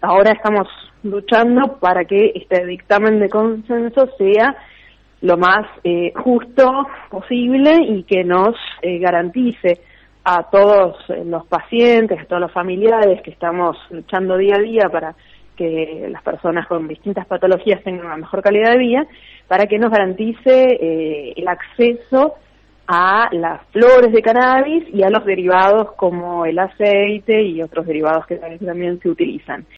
ahora estamos luchando para que este dictamen de consenso sea lo más justo posible y que nos garantice a todos los pacientes, a todos los familiares que estamos luchando día a día para que las personas con distintas patologías tengan una mejor calidad de vida, para que nos garantice el acceso a las flores de cannabis y a los derivados como el aceite y otros derivados que también se utilizan.